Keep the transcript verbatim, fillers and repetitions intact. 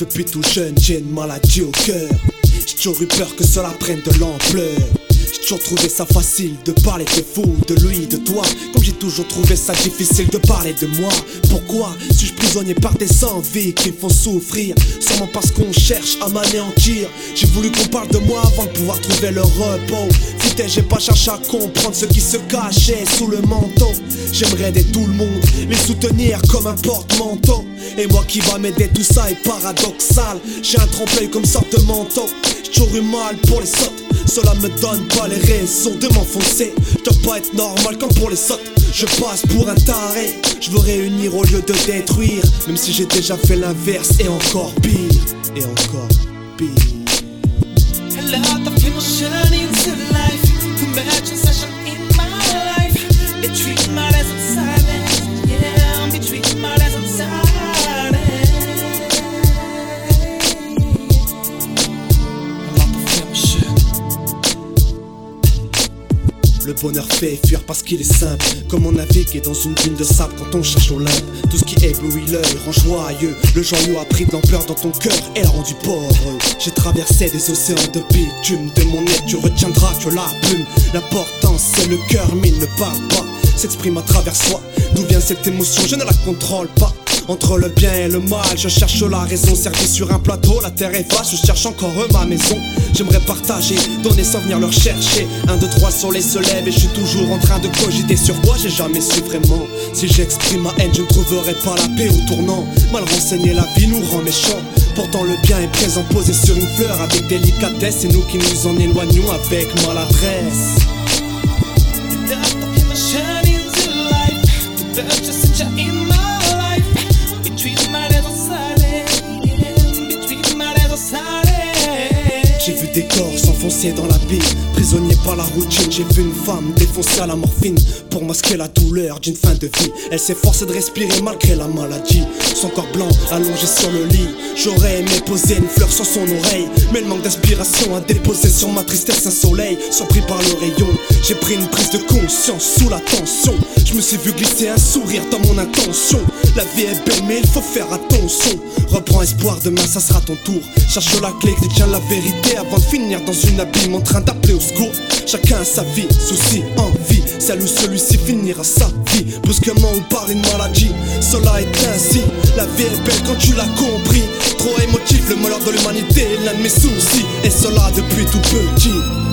Depuis tout jeune, j'ai une maladie au cœur. J'ai toujours eu peur que cela prenne de l'ampleur. J'ai toujours trouvé ça facile de parler de vous, de lui, de toi. Comme j'ai toujours trouvé ça difficile de parler de moi. Pourquoi suis-je prisonnier par des envies qui me font souffrir? Sûrement parce qu'on cherche à m'anéantir. J'ai voulu qu'on parle de moi avant de pouvoir trouver le repos. Putain, j'ai pas cherché à comprendre ce qui se cachait sous le manteau. J'aimerais aider tout le monde, les soutenir comme un porte-manteau. Et moi qui va m'aider, tout ça est paradoxal. J'ai un trompe-l'œil comme sorte de manteau. J'ai toujours eu mal pour les sottes. Cela me donne pas les raisons de m'enfoncer. Je dois pas être normal comme pour les sottes. Je passe pour un taré. Je veux réunir au lieu de détruire. Même si j'ai déjà fait l'inverse et encore pire. Et encore pire. A lot of emotion into life. Too much obsession in my life. Between my as I'm silent. Yeah, between my as I'm silent. Le bonheur fait fuir parce qu'il est simple. Comme on navigue dans une dune de sable quand on cherche l'Olympe. Tout ce qui éblouit l'œil rend joyeux. Le joyau a pris de l'ampleur dans ton cœur et l'a rendu pauvre. J'ai traversé des océans de bitume. De mon nez tu retiendras que la plume. L'important c'est le cœur mais il ne parle pas. S'exprime à travers soi. D'où vient cette émotion, je ne la contrôle pas. Entre le bien et le mal, je cherche la raison. Servi sur un plateau, la terre est vaste. Je cherche encore ma maison. J'aimerais partager, donner sans venir leur chercher. Un, deux, trois, soleil se lève et je suis toujours en train de cogiter sur quoi j'ai jamais su vraiment. Si j'exprime ma haine, je ne trouverai pas la paix au tournant. Mal renseigné, la vie nous rend méchants. Pourtant le bien est présent, posé sur une fleur avec délicatesse. C'est nous qui nous en éloignons avec maladresse. J'ai vu des corps s'enfoncer dans la bille, prisonnier par la routine. J'ai vu une femme défoncée à la morphine pour masquer la douleur d'une fin de vie. Elle s'efforce de respirer malgré la maladie. Son corps blanc allongé sur le lit. J'aurais aimé poser une fleur sur son oreille, mais le manque d'inspiration a déposé sur ma tristesse un soleil. Surpris par le rayon, j'ai pris une prise de conscience sous la tension. Je me suis vu glisser un sourire dans mon intention. La vie est belle mais il faut faire attention. Reprends espoir, demain ça sera ton tour. Cherche la clé, détiens la vérité avant de finir dans une abîme en train d'appeler au secours. Chacun a sa vie, souci, envie. Celle ou celui-ci finira sa vie brusquement ou par une maladie. Cela est ainsi, la vie est belle quand tu l'as compris. Trop émotif, le malheur de l'humanité est l'un de mes soucis. Et cela depuis tout petit.